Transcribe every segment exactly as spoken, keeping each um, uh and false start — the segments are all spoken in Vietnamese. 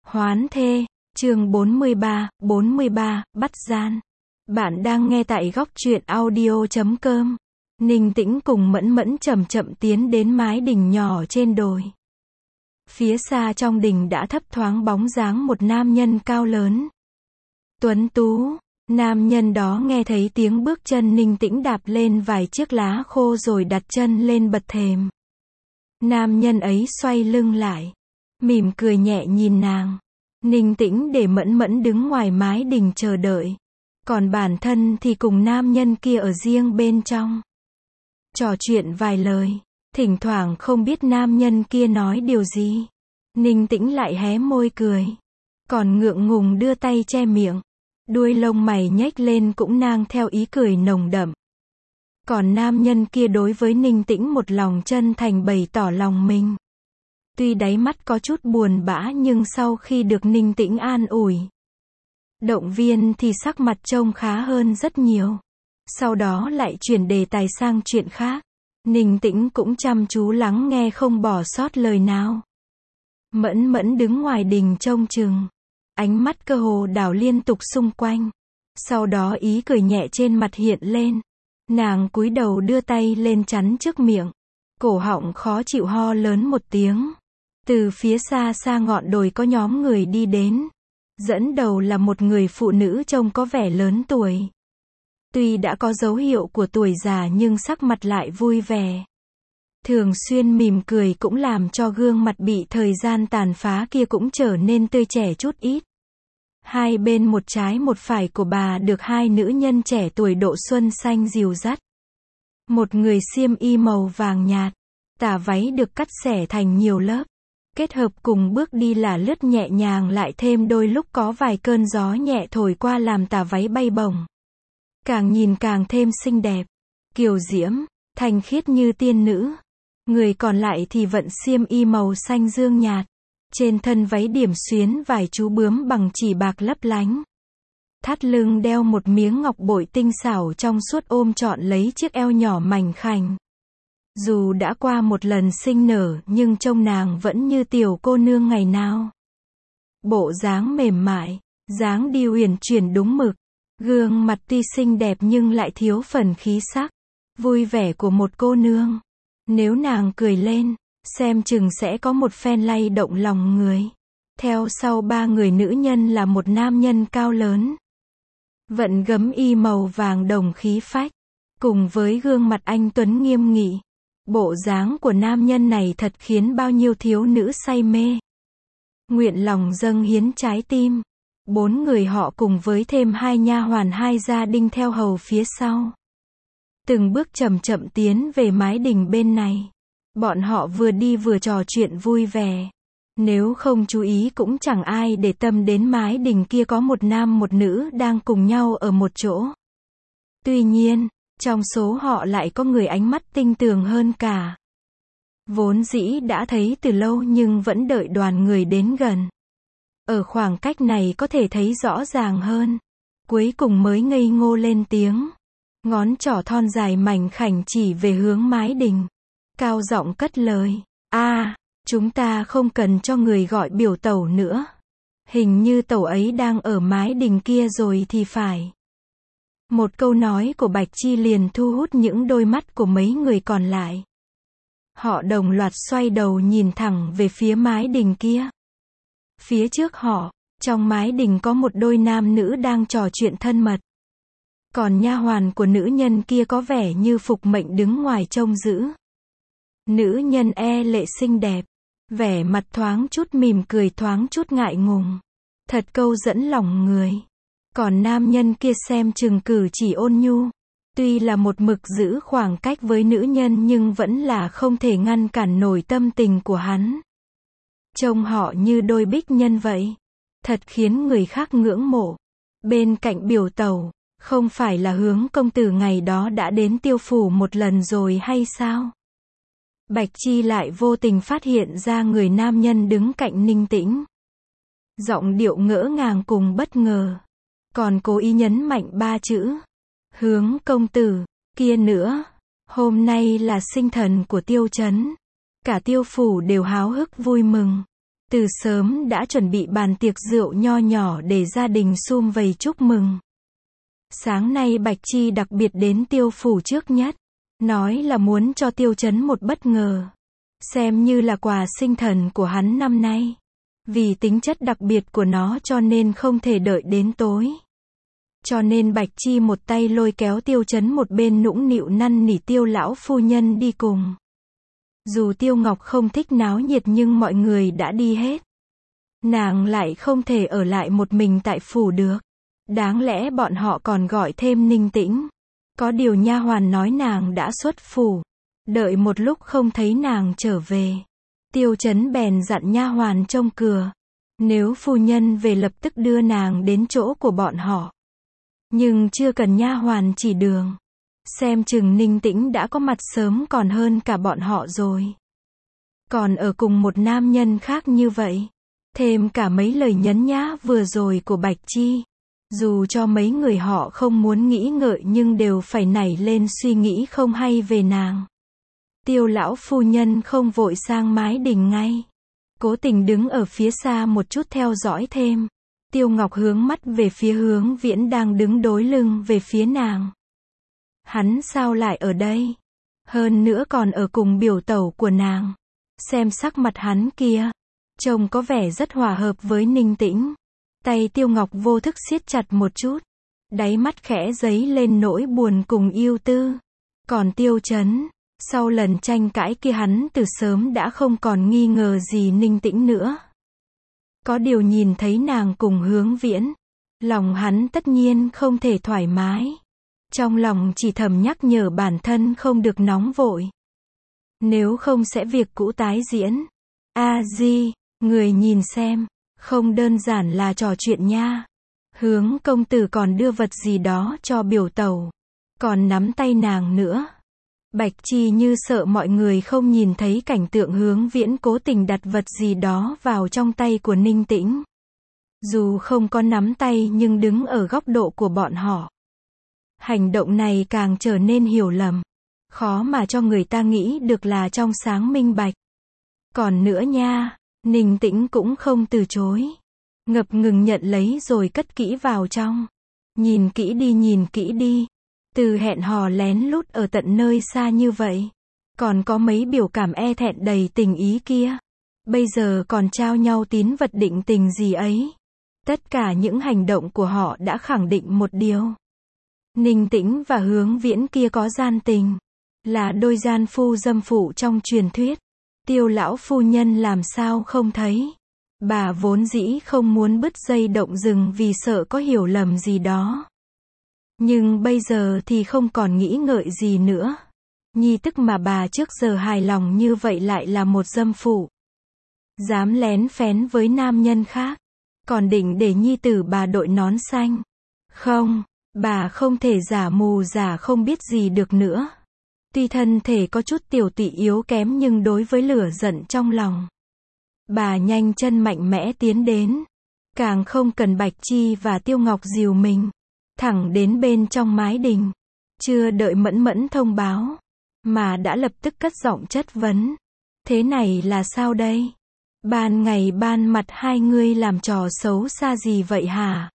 Hoán thê, chương bốn mươi ba, bốn mươi ba, bắt gian. Bạn đang nghe tại góc truyện audio chấm com. Ninh Tĩnh cùng Mẫn Mẫn chậm chậm tiến đến mái đình nhỏ trên đồi. Phía xa trong đình đã thấp thoáng bóng dáng một nam nhân cao lớn, tuấn tú. Nam nhân đó nghe thấy tiếng bước chân Ninh Tĩnh đạp lên vài chiếc lá khô rồi đặt chân lên bậc thềm. Nam nhân ấy xoay lưng lại, mỉm cười nhẹ nhìn nàng. Ninh Tĩnh để Mẫn Mẫn đứng ngoài mái đình chờ đợi, còn bản thân thì cùng nam nhân kia ở riêng bên trong, trò chuyện vài lời. Thỉnh thoảng không biết nam nhân kia nói điều gì, Ninh Tĩnh lại hé môi cười, còn ngượng ngùng đưa tay che miệng. Đuôi lông mày nhếch lên cũng nang theo ý cười nồng đậm. Còn nam nhân kia đối với Ninh Tĩnh một lòng chân thành bày tỏ lòng mình. Tuy đáy mắt có chút buồn bã nhưng sau khi được Ninh Tĩnh an ủi, động viên thì sắc mặt trông khá hơn rất nhiều. Sau đó lại chuyển đề tài sang chuyện khác. Ninh Tĩnh cũng chăm chú lắng nghe không bỏ sót lời nào. Mẫn Mẫn đứng ngoài đình trông chừng, ánh mắt cơ hồ đảo liên tục xung quanh. Sau đó ý cười nhẹ trên mặt hiện lên. Nàng cúi đầu đưa tay lên chắn trước miệng, cổ họng khó chịu ho lớn một tiếng. Từ phía xa xa ngọn đồi có nhóm người đi đến. Dẫn đầu là một người phụ nữ trông có vẻ lớn tuổi. Tuy đã có dấu hiệu của tuổi già nhưng sắc mặt lại vui vẻ. Thường xuyên mỉm cười cũng làm cho gương mặt bị thời gian tàn phá kia cũng trở nên tươi trẻ chút ít. Hai bên một trái một phải của bà được hai nữ nhân trẻ tuổi độ xuân xanh dìu dắt. Một người xiêm y màu vàng nhạt, tà váy được cắt xẻ thành nhiều lớp, kết hợp cùng bước đi là lướt nhẹ nhàng, lại thêm đôi lúc có vài cơn gió nhẹ thổi qua làm tà váy bay bổng. Càng nhìn càng thêm xinh đẹp, kiều diễm, thanh khiết như tiên nữ. Người còn lại thì vận xiêm y màu xanh dương nhạt. Trên thân váy điểm xuyến vài chú bướm bằng chỉ bạc lấp lánh. Thắt lưng đeo một miếng ngọc bội tinh xảo trong suốt ôm trọn lấy chiếc eo nhỏ mảnh khảnh. Dù đã qua một lần sinh nở nhưng trông nàng vẫn như tiểu cô nương ngày nào. Bộ dáng mềm mại, dáng đi uyển chuyển đúng mực. Gương mặt tuy xinh đẹp nhưng lại thiếu phần khí sắc vui vẻ của một cô nương. Nếu nàng cười lên, xem chừng sẽ có một phen lay động lòng người. Theo sau ba người nữ nhân là một nam nhân cao lớn, vận gấm y màu vàng đồng khí phách, cùng với gương mặt anh tuấn nghiêm nghị. Bộ dáng của nam nhân này thật khiến bao nhiêu thiếu nữ say mê, nguyện lòng dâng hiến trái tim. Bốn người họ cùng với thêm hai nha hoàn hai gia đình theo hầu phía sau, từng bước chậm chậm tiến về mái đình bên này. Bọn họ vừa đi vừa trò chuyện vui vẻ. Nếu không chú ý cũng chẳng ai để tâm đến mái đình kia có một nam một nữ đang cùng nhau ở một chỗ. Tuy nhiên, trong số họ lại có người ánh mắt tinh tường hơn cả. Vốn dĩ đã thấy từ lâu nhưng vẫn đợi đoàn người đến gần. Ở khoảng cách này có thể thấy rõ ràng hơn. Cuối cùng mới ngây ngô lên tiếng. Ngón trỏ thon dài mảnh khảnh chỉ về hướng mái đình, cao giọng cất lời. A, à, chúng ta không cần cho người gọi biểu tẩu nữa. Hình như tẩu ấy đang ở mái đình kia rồi thì phải. Một câu nói của Bạch Chi liền thu hút những đôi mắt của mấy người còn lại. Họ đồng loạt xoay đầu nhìn thẳng về phía mái đình kia. Phía trước họ, trong mái đình có một đôi nam nữ đang trò chuyện thân mật. Còn nha hoàn của nữ nhân kia có vẻ như phục mệnh đứng ngoài trông giữ. Nữ nhân e lệ xinh đẹp, vẻ mặt thoáng chút mỉm cười thoáng chút ngại ngùng, thật câu dẫn lòng người. Còn nam nhân kia xem chừng cử chỉ ôn nhu, tuy là một mực giữ khoảng cách với nữ nhân nhưng vẫn là không thể ngăn cản nổi tâm tình của hắn. Trông họ như đôi bích nhân vậy, thật khiến người khác ngưỡng mộ. Bên cạnh biểu tẩu, không phải là Hướng công tử ngày đó đã đến Tiêu phủ một lần rồi hay sao? Bạch Chi lại vô tình phát hiện ra người nam nhân đứng cạnh Ninh Tĩnh. Giọng điệu ngỡ ngàng cùng bất ngờ, còn cố ý nhấn mạnh ba chữ. Hướng công tử, kia nữa, hôm nay là sinh thần của Tiêu trấn. Cả Tiêu phủ đều háo hức vui mừng. từ sớm đã chuẩn bị bàn tiệc rượu nho nhỏ để gia đình sum vầy chúc mừng. Sáng nay Bạch Chi đặc biệt đến Tiêu phủ trước nhất, nói là muốn cho Tiêu Chấn một bất ngờ, xem như là quà sinh thần của hắn năm nay. Vì tính chất đặc biệt của nó cho nên không thể đợi đến tối. Cho nên Bạch Chi một tay lôi kéo Tiêu Chấn một bên nũng nịu năn nỉ Tiêu lão phu nhân đi cùng. Dù Tiêu Ngọc không thích náo nhiệt nhưng mọi người đã đi hết. Nàng lại không thể ở lại một mình tại phủ được. Đáng lẽ bọn họ còn gọi thêm Ninh Tĩnh. Có điều nha hoàn nói nàng đã xuất phủ. Đợi một lúc không thấy nàng trở về. Tiêu Chấn bèn dặn nha hoàn trông cửa. Nếu phu nhân về lập tức đưa nàng đến chỗ của bọn họ. Nhưng chưa cần nha hoàn chỉ đường. Xem chừng Ninh Tĩnh đã có mặt sớm còn hơn cả bọn họ rồi. Còn ở cùng một nam nhân khác như vậy. Thêm cả mấy lời nhấn nhá vừa rồi của Bạch Chi. Dù cho mấy người họ không muốn nghĩ ngợi nhưng đều phải nảy lên suy nghĩ không hay về nàng. Tiêu lão phu nhân không vội sang mái đình ngay. Cố tình đứng ở phía xa một chút theo dõi thêm. Tiêu Ngọc hướng mắt về phía Hướng Viễn đang đứng đối lưng về phía nàng. Hắn sao lại ở đây? Hơn nữa còn ở cùng biểu tẩu của nàng. Xem sắc mặt hắn kia. Trông có vẻ rất hòa hợp với Ninh Tĩnh. Tay Tiêu Ngọc vô thức siết chặt một chút. Đáy mắt khẽ dấy lên nỗi buồn cùng yêu tư. Còn Tiêu Chấn, sau lần tranh cãi kia hắn từ sớm đã không còn nghi ngờ gì Ninh Tĩnh nữa. Có điều nhìn thấy nàng cùng Hướng Viễn. Lòng hắn tất nhiên không thể thoải mái. Trong lòng chỉ thầm nhắc nhở bản thân không được nóng vội. Nếu không sẽ việc cũ tái diễn. A Di, người nhìn xem, không đơn giản là trò chuyện nha. Hướng công tử còn đưa vật gì đó cho biểu tẩu. Còn nắm tay nàng nữa. Bạch Chi như sợ mọi người không nhìn thấy cảnh tượng Hướng Viễn cố tình đặt vật gì đó vào trong tay của Ninh Tĩnh. Dù không có nắm tay nhưng đứng ở góc độ của bọn họ. Hành động này càng trở nên hiểu lầm. Khó mà cho người ta nghĩ được là trong sáng minh bạch. Còn nữa nha, Ninh Tĩnh cũng không từ chối. Ngập ngừng nhận lấy rồi cất kỹ vào trong. Nhìn kỹ đi nhìn kỹ đi. Từ hẹn hò lén lút ở tận nơi xa như vậy. Còn có mấy biểu cảm e thẹn đầy tình ý kia. Bây giờ còn trao nhau tín vật định tình gì ấy. Tất cả những hành động của họ đã khẳng định một điều. Ninh Tĩnh và Hướng Viễn kia có gian tình. Là đôi gian phu dâm phụ trong truyền thuyết. Tiêu lão phu nhân làm sao không thấy. Bà vốn dĩ không muốn bứt dây động rừng vì sợ có hiểu lầm gì đó. Nhưng bây giờ thì không còn nghĩ ngợi gì nữa. Nhi tức mà bà trước giờ hài lòng như vậy lại là một dâm phụ. Dám lén phén với nam nhân khác. Còn định để nhi tử bà đội nón xanh. Không, bà không thể giả mù giả không biết gì được nữa. Tuy thân thể có chút tiểu tụy yếu kém nhưng đối với lửa giận trong lòng. Bà nhanh chân mạnh mẽ tiến đến. Càng không cần Bạch Chi và Tiêu Ngọc dìu mình. Thẳng đến bên trong mái đình. Chưa đợi Mẫn Mẫn thông báo. Mà đã lập tức cất giọng chất vấn. Thế này là sao đây? Ban ngày ban mặt hai ngươi làm trò xấu xa gì vậy hả?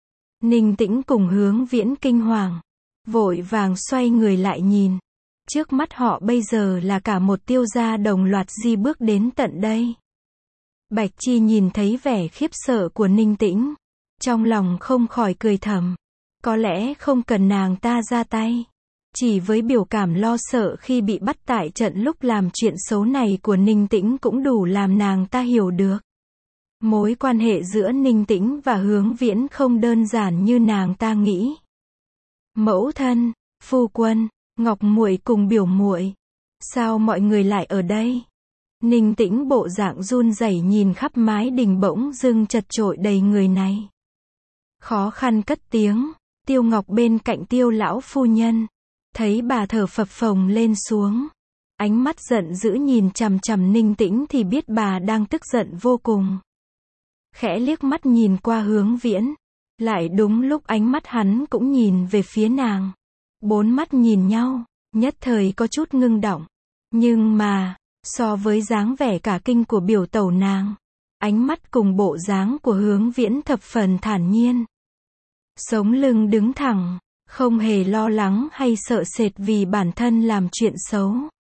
Ninh Tĩnh cùng Hướng Viễn kinh hoàng. Vội vàng xoay người lại nhìn. Trước mắt họ bây giờ là cả một Tiêu gia đồng loạt di bước đến tận đây. Bạch Chi nhìn thấy vẻ khiếp sợ của Ninh Tĩnh. Trong lòng không khỏi cười thầm. Có lẽ không cần nàng ta ra tay. Chỉ với biểu cảm lo sợ khi bị bắt tại trận lúc làm chuyện xấu này của Ninh Tĩnh cũng đủ làm nàng ta hiểu được. Mối quan hệ giữa Ninh Tĩnh và Hướng Viễn không đơn giản như nàng ta nghĩ. Mẫu thân, phu quân, Ngọc muội cùng biểu muội, sao mọi người lại ở đây? Ninh Tĩnh bộ dạng run rẩy nhìn khắp mái đình bỗng dưng chật chội đầy người này. Khó khăn cất tiếng, Tiêu Ngọc bên cạnh Tiêu lão phu nhân, thấy bà thở phập phồng lên xuống, ánh mắt giận dữ nhìn chằm chằm Ninh Tĩnh thì biết bà đang tức giận vô cùng. Khẽ liếc mắt nhìn qua Hướng Viễn, lại đúng lúc ánh mắt hắn cũng nhìn về phía nàng. Bốn mắt nhìn nhau, nhất thời có chút ngưng động. Nhưng mà, so với dáng vẻ cả kinh của biểu tẩu nàng, ánh mắt cùng bộ dáng của Hướng Viễn thập phần thản nhiên. Sống lưng đứng thẳng, không hề lo lắng hay sợ sệt vì bản thân làm chuyện xấu.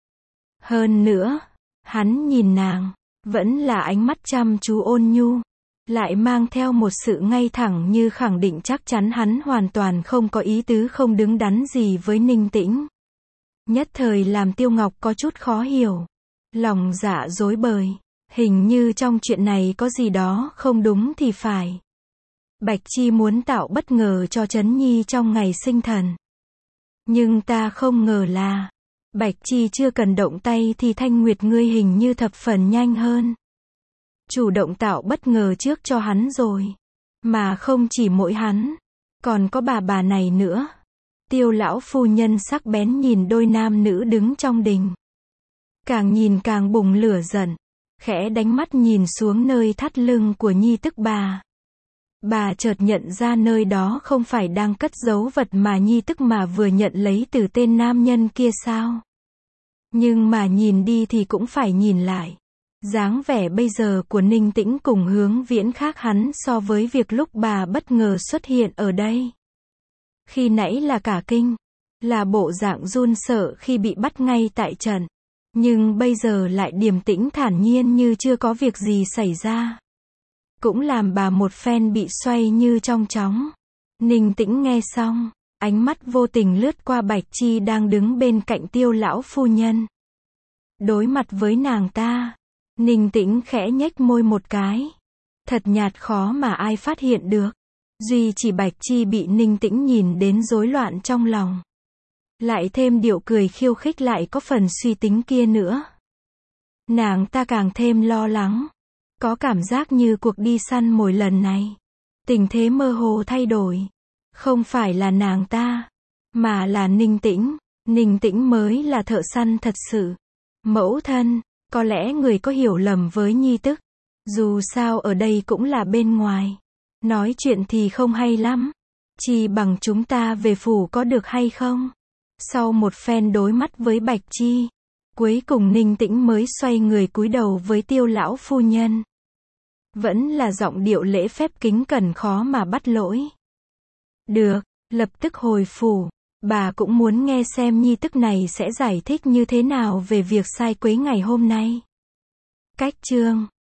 Hơn nữa, hắn nhìn nàng, vẫn là ánh mắt chăm chú ôn nhu, lại mang theo một sự ngay thẳng như khẳng định chắc chắn hắn hoàn toàn không có ý tứ không đứng đắn gì với Ninh Tĩnh. Nhất thời làm Tiêu Ngọc có chút khó hiểu. Lòng dạ rối bời, hình như trong chuyện này có gì đó không đúng thì phải. Bạch Chi muốn tạo bất ngờ cho Trấn Nhi trong ngày sinh thần. Nhưng ta không ngờ là, Bạch Chi chưa cần động tay thì Thanh Nguyệt ngươi hình như thập phần nhanh hơn. Chủ động tạo bất ngờ trước cho hắn rồi. Mà không chỉ mỗi hắn, còn có bà bà này nữa. Tiêu lão phu nhân sắc bén nhìn đôi nam nữ đứng trong đình. Càng nhìn càng bùng lửa giận, khẽ đánh mắt nhìn xuống nơi thắt lưng của Nhi tức bà. Bà chợt nhận ra nơi đó không phải đang cất giấu vật mà Nhi tức mà vừa nhận lấy từ tên nam nhân kia sao. Nhưng mà nhìn đi thì cũng phải nhìn lại. Dáng vẻ bây giờ của Ninh Tĩnh cùng Hướng Viễn khác hắn so với việc lúc bà bất ngờ xuất hiện ở đây. Khi nãy là cả kinh, là bộ dạng run sợ khi bị bắt ngay tại trận. Nhưng bây giờ lại điềm tĩnh thản nhiên như chưa có việc gì xảy ra. Cũng làm bà một phen bị xoay như trong chóng. Ninh Tĩnh nghe xong, ánh mắt vô tình lướt qua Bạch Chi đang đứng bên cạnh Tiêu lão phu nhân. Đối mặt với nàng ta, Ninh Tĩnh khẽ nhếch môi một cái. Thật nhạt khó mà ai phát hiện được. Duy chỉ Bạch Chi bị Ninh Tĩnh nhìn đến rối loạn trong lòng. Lại thêm điệu cười khiêu khích lại có phần suy tính kia nữa. Nàng ta càng thêm lo lắng. Có cảm giác như cuộc đi săn mồi lần này. Tình thế mơ hồ thay đổi. Không phải là nàng ta, mà là Ninh Tĩnh. Ninh Tĩnh mới là thợ săn thật sự. Mẫu thân, có lẽ người có hiểu lầm với Nhi tức. Dù sao ở đây cũng là bên ngoài. Nói chuyện thì không hay lắm. Chỉ bằng chúng ta về phủ có được hay không? Sau một phen đối mắt với Bạch Chi, cuối cùng Ninh Tĩnh mới xoay người cúi đầu với Tiêu lão phu nhân. Vẫn là giọng điệu lễ phép kính cẩn khó mà bắt lỗi. Được, lập tức hồi phủ. Bà cũng muốn nghe xem Nhi tức này sẽ giải thích như thế nào về việc sai quấy ngày hôm nay. Cách chương